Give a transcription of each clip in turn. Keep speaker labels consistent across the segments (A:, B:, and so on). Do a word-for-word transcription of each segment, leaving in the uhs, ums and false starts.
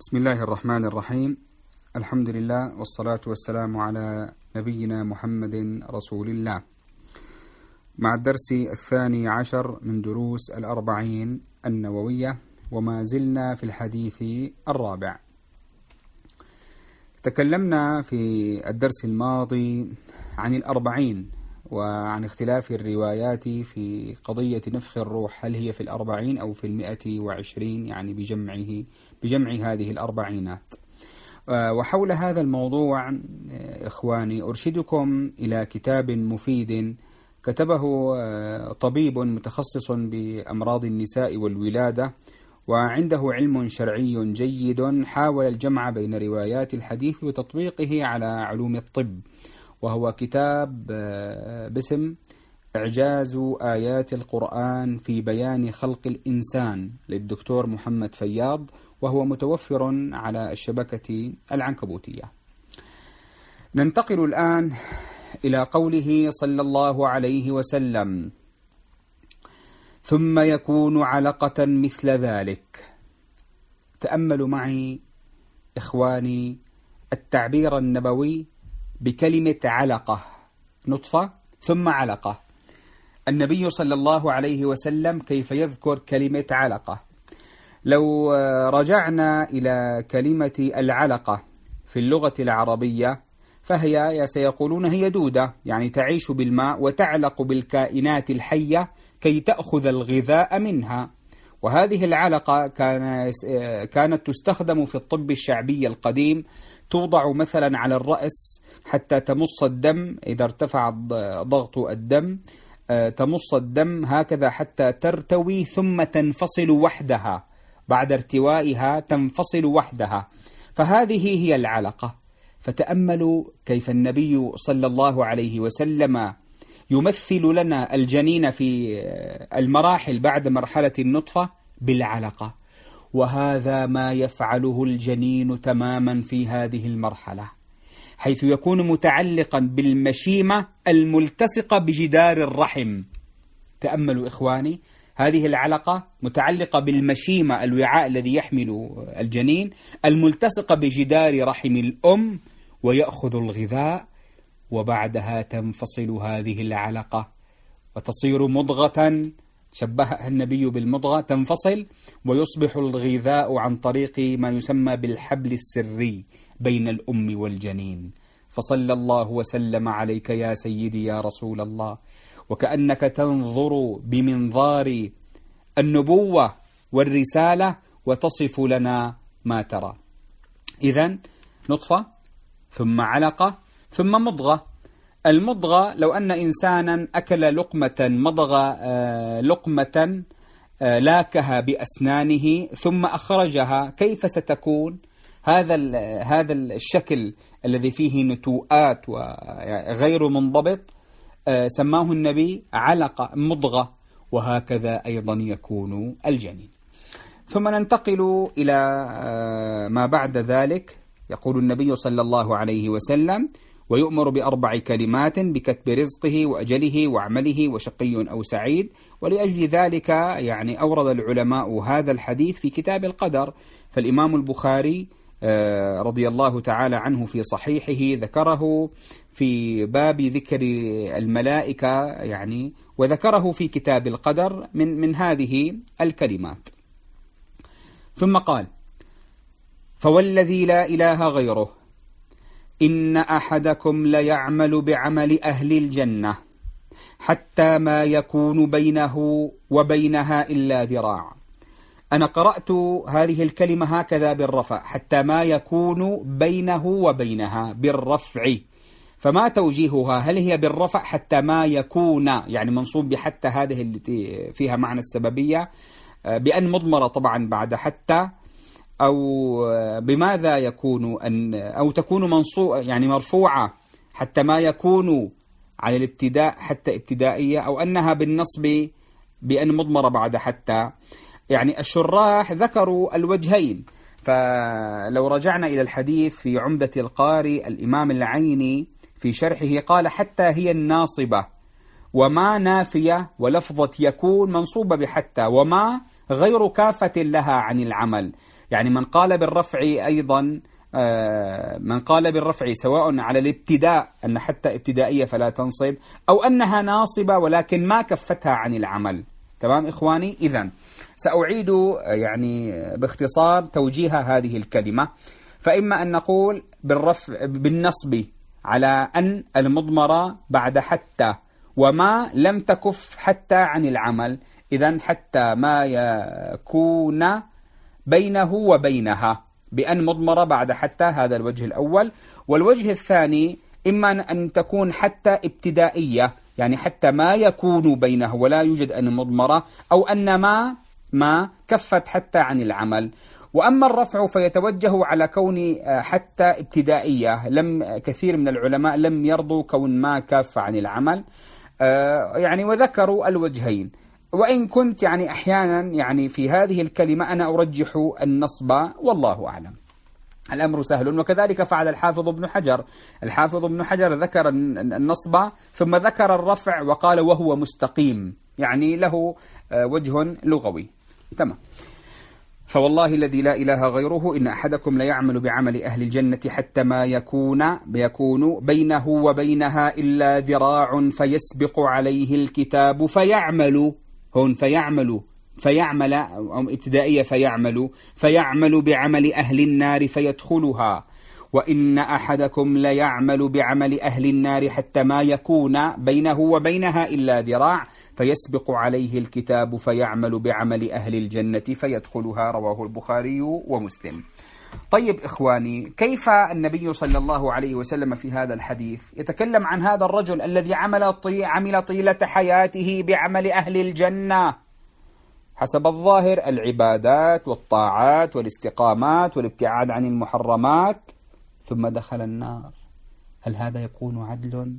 A: بسم الله الرحمن الرحيم. الحمد لله والصلاة والسلام على نبينا محمد رسول الله، مع الدرس الثاني عشر من دروس الأربعين النووية، وما زلنا في الحديث الرابع. تكلمنا في الدرس الماضي عن الأربعين وعن اختلاف الروايات في قضية نفخ الروح، هل هي في الأربعين أو في المئة وعشرين، يعني بجمعه بجمع هذه الأربعينات. وحول هذا الموضوع إخواني أرشدكم إلى كتاب مفيد كتبه طبيب متخصص بأمراض النساء والولادة، وعنده علم شرعي جيد، حاول الجمع بين روايات الحديث وتطبيقه على علوم الطب، وهو كتاب باسم إعجاز آيات القرآن في بيان خلق الإنسان للدكتور محمد فياض، وهو متوفر على الشبكة العنكبوتية. ننتقل الآن إلى قوله صلى الله عليه وسلم: ثم يكون علقة مثل ذلك. تأملوا معي إخواني التعبير النبوي بكلمة علقة، نطفة ثم علقة. النبي صلى الله عليه وسلم كيف يذكر كلمة علقة؟ لو رجعنا إلى كلمة العلقة في اللغة العربية فهي سيقولون هي دودة، يعني تعيش بالماء وتعلق بالكائنات الحية كي تأخذ الغذاء منها. وهذه العلقة كانت تستخدم في الطب الشعبي القديم، توضع مثلا على الرأس حتى تمص الدم إذا ارتفع ضغط الدم، تمص الدم هكذا حتى ترتوي ثم تنفصل وحدها، بعد ارتوائها تنفصل وحدها، فهذه هي العلقة. فتأملوا كيف النبي صلى الله عليه وسلم يمثل لنا الجنين في المراحل بعد مرحلة النطفة بالعلقة، وهذا ما يفعله الجنين تماما في هذه المرحلة، حيث يكون متعلقا بالمشيمة الملتصقة بجدار الرحم. تأملوا إخواني، هذه العلقة متعلقة بالمشيمة، الوعاء الذي يحمل الجنين، الملتصقة بجدار رحم الأم، ويأخذ الغذاء، وبعدها تنفصل هذه العلقة وتصير مضغة، شبهها النبي بالمضغة، تنفصل ويصبح الغذاء عن طريق ما يسمى بالحبل السري بين الأم والجنين. فصلى الله وسلم عليك يا سيدي يا رسول الله، وكأنك تنظر بمنظار النبوة والرسالة وتصف لنا ما ترى. إذن نطفة ثم علقة ثم مضغة. المضغة لو أن إنسانا أكل لقمة مضغ لقمة لاكها بأسنانه ثم أخرجها، كيف ستكون؟ هذا هذا الشكل الذي فيه نتوءات وغير منضبط سماه النبي علقة مضغة، وهكذا أيضا يكون الجنين. ثم ننتقل إلى ما بعد ذلك. يقول النبي صلى الله عليه وسلم: ويؤمر بأربع كلمات: بكتب رزقه وأجله وعمله وشقي أو سعيد. ولأجل ذلك يعني أورد العلماء هذا الحديث في كتاب القدر، فالإمام البخاري رضي الله تعالى عنه في صحيحه ذكره في باب ذكر الملائكة، يعني وذكره في كتاب القدر من من هذه الكلمات. ثم قال: فوالذي لا إله غيره إن أحدكم ليعمل بعمل أهل الجنة حتى ما يكون بينه وبينها إلا ذراع. أنا قرأت هذه الكلمة هكذا بالرفع، حتى ما يكون بينه وبينها بالرفع، فما توجيهها؟ هل هي بالرفع حتى ما يكون، يعني منصوب بحتى هذه التي فيها معنى السببية، بأن مضمرة طبعا بعد حتى، أو بماذا يكون أن أو تكون منصوبة يعني مرفوعة حتى ما يكون على الابتداء حتى ابتدائية، أو أنها بالنصب بأن مضمرة بعد حتى؟ يعني الشراح ذكروا الوجهين. فلو رجعنا إلى الحديث في عمدة القاري، الإمام العيني في شرحه قال: حتى هي الناصبة، وما نافية، ولفظة يكون منصوبة بحتى، وما غير كافة لها عن العمل، يعني من قال بالرفع أيضا من قال بالرفع سواء على الابتداء أن حتى ابتدائية فلا تنصب، أو أنها ناصبة ولكن ما كفتها عن العمل. تمام إخواني؟ إذن سأعيد يعني باختصار توجيه هذه الكلمة. فإما أن نقول بالرفع بالنصب على أن المضمرة بعد حتى وما لم تكف حتى عن العمل، إذن حتى ما يكون بينه وبينها بأن مضمرة بعد حتى، هذا الوجه الأول. والوجه الثاني إما أن تكون حتى ابتدائية، يعني حتى ما يكون بينه ولا يوجد أن مضمرة، أو أن ما ما كفت حتى عن العمل. وأما الرفع فيتوجه على كون حتى ابتدائية، لم كثير من العلماء لم يرضوا كون ما كف عن العمل، يعني وذكروا الوجهين. وإن كنت يعني أحيانا يعني في هذه الكلمة أنا أرجح النصب، والله أعلم، الأمر سهل. وكذلك فعل الحافظ ابن حجر. الحافظ ابن حجر ذكر النصب ثم ذكر الرفع وقال وهو مستقيم، يعني له وجه لغوي. تمام. فوالله الذي لا إله غيره إن أحدكم ليعمل بعمل أهل الجنة حتى ما يكون بيكون بينه وبينها إلا ذراع فيسبق عليه الكتاب فيعمل، هون فيعمل فيعمل أو ابتدائية فيعمل فيعمل بعمل أهل النار فيدخلها، وإن أحدكم ليعمل بعمل أهل النار حتى ما يكون بينه وبينها إلا ذراع فيسبق عليه الكتاب فيعمل بعمل أهل الجنة فيدخلها. رواه البخاري ومسلم. طيب إخواني، كيف النبي صلى الله عليه وسلم في هذا الحديث يتكلم عن هذا الرجل الذي عمل طي... عمل طيلة حياته بعمل أهل الجنة حسب الظاهر العبادات والطاعات والاستقامات والابتعاد عن المحرمات، ثم دخل النار؟ هل هذا يكون عدل؟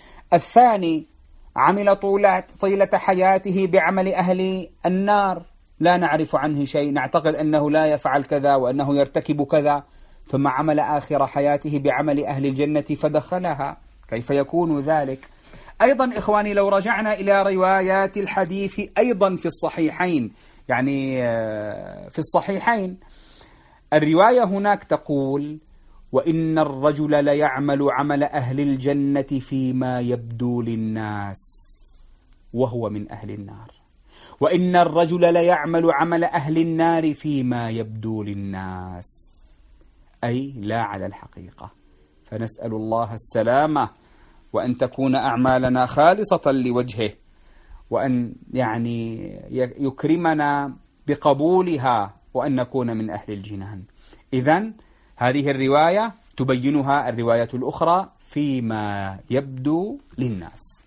A: الثاني عمل طيلة حياته بعمل أهل النار، لا نعرف عنه شيء، نعتقد أنه لا يفعل كذا وأنه يرتكب كذا، ثم عمل آخر حياته بعمل أهل الجنة فدخلها، كيف يكون ذلك؟ أيضا إخواني لو رجعنا إلى روايات الحديث أيضا في الصحيحين، يعني في الصحيحين الرواية هناك تقول وإن الرجل ليعمل عمل أهل الجنة فيما يبدو للناس وهو من أهل النار، وإن الرجل ليعمل عمل أهل النار فيما يبدو للناس، أي لا على الحقيقة. فنسأل الله السلامة، وأن تكون أعمالنا خالصة لوجهه، وأن يعني يكرمنا بقبولها، وأن نكون من أهل الجنان. إذن هذه الرواية تبينها الرواية الأخرى فيما يبدو للناس.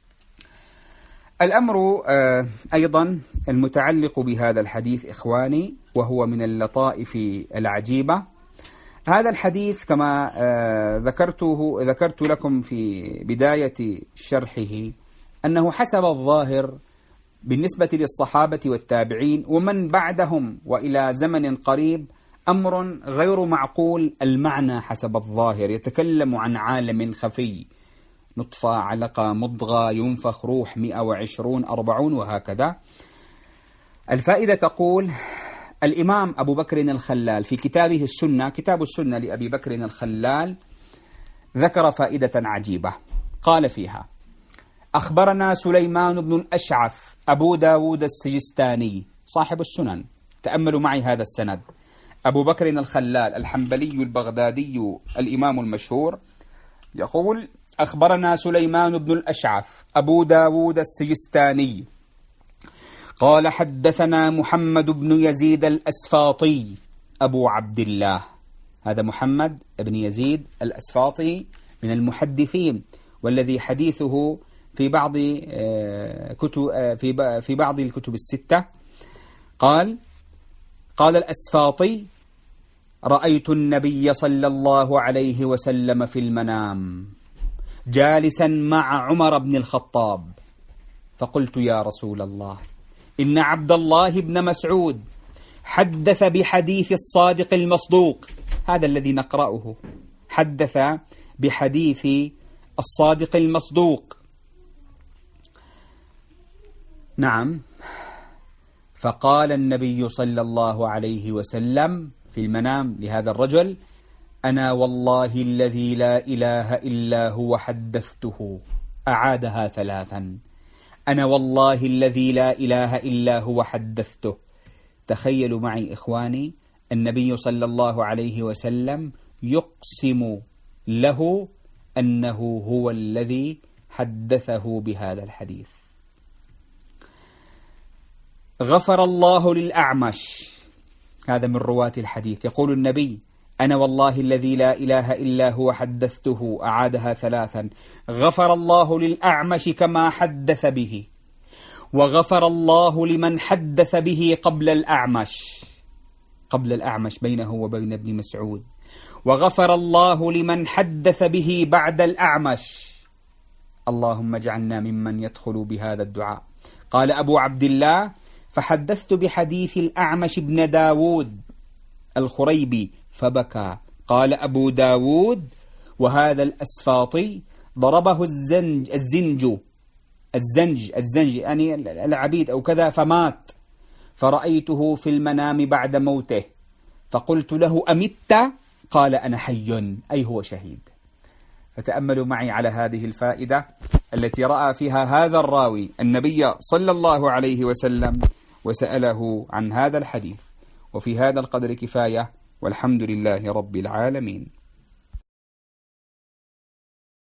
A: الأمر أيضا المتعلق بهذا الحديث إخواني، وهو من اللطائف العجيبة. هذا الحديث كما ذكرته ذكرت لكم في بداية شرحه أنه حسب الظاهر بالنسبة للصحابة والتابعين ومن بعدهم وإلى زمن قريب أمر غير معقول المعنى حسب الظاهر، يتكلم عن عالم خفي، نطفة علقة مضغة ينفخ روح مئة وعشرون أربعون وهكذا. الفائدة تقول الإمام أبو بكر الخلال في كتابه السنة، كتاب السنة لأبي بكر الخلال، ذكر فائدة عجيبة قال فيها: أخبرنا سليمان بن الأشعث أبو داود السجستاني صاحب السنن، تأملوا معي هذا السند، أبو بكر الخلال الحنبلي البغدادي الإمام المشهور، يقول: أخبرنا سليمان بن الأشعث أبو داود السجستاني قال: حدثنا محمد بن يزيد الأسفاطي أبو عبد الله. هذا محمد بن يزيد الأسفاطي من المحدثين، والذي حديثه في بعض كتب في في بعض الكتب الستة. قال قال الأسفاطي: رأيت النبي صلى الله عليه وسلم في المنام جالسا مع عمر بن الخطاب، فقلت: يا رسول الله، إن عبد الله بن مسعود حدث بحديث الصادق المصدوق، هذا الذي نقرأه، حدث بحديث الصادق المصدوق. نعم. فقال النبي صلى الله عليه وسلم في المنام لهذا الرجل: أنا والله الذي لا إله إلا هو حدثته. أعادها ثلاثا: أنا والله الذي لا إله إلا هو حدثته. تخيلوا معي إخواني، النبي صلى الله عليه وسلم يقسم له أنه هو الذي حدثه بهذا الحديث. غفر الله للأعمش، هذا من رواة الحديث، يقول النبي: أنا والله الذي لا إله إلا هو حدثته. أعادها ثلاثا: غفر الله للأعمش كما حدث به، وغفر الله لمن حدث به قبل الأعمش، قبل الأعمش بينه وبين ابن مسعود، وغفر الله لمن حدث به بعد الأعمش. اللهم اجعلنا ممن يدخل بهذا الدعاء. قال أبو عبد الله: فحدثت بحديث الأعمش بن داود الخريبي فبكى. قال أبو داود: وهذا الأسفاطي ضربه الزنج الزنج الزنج الزنج يعني العبيد أو كذا فمات، فرأيته في المنام بعد موته، فقلت له: أمت؟ قال: أنا حي، أي هو شهيد. فتأملوا معي على هذه الفائدة التي رأى فيها هذا الراوي النبي صلى الله عليه وسلم وسأله عن هذا الحديث. وفي هذا القدر كفاية، والحمد لله رب العالمين.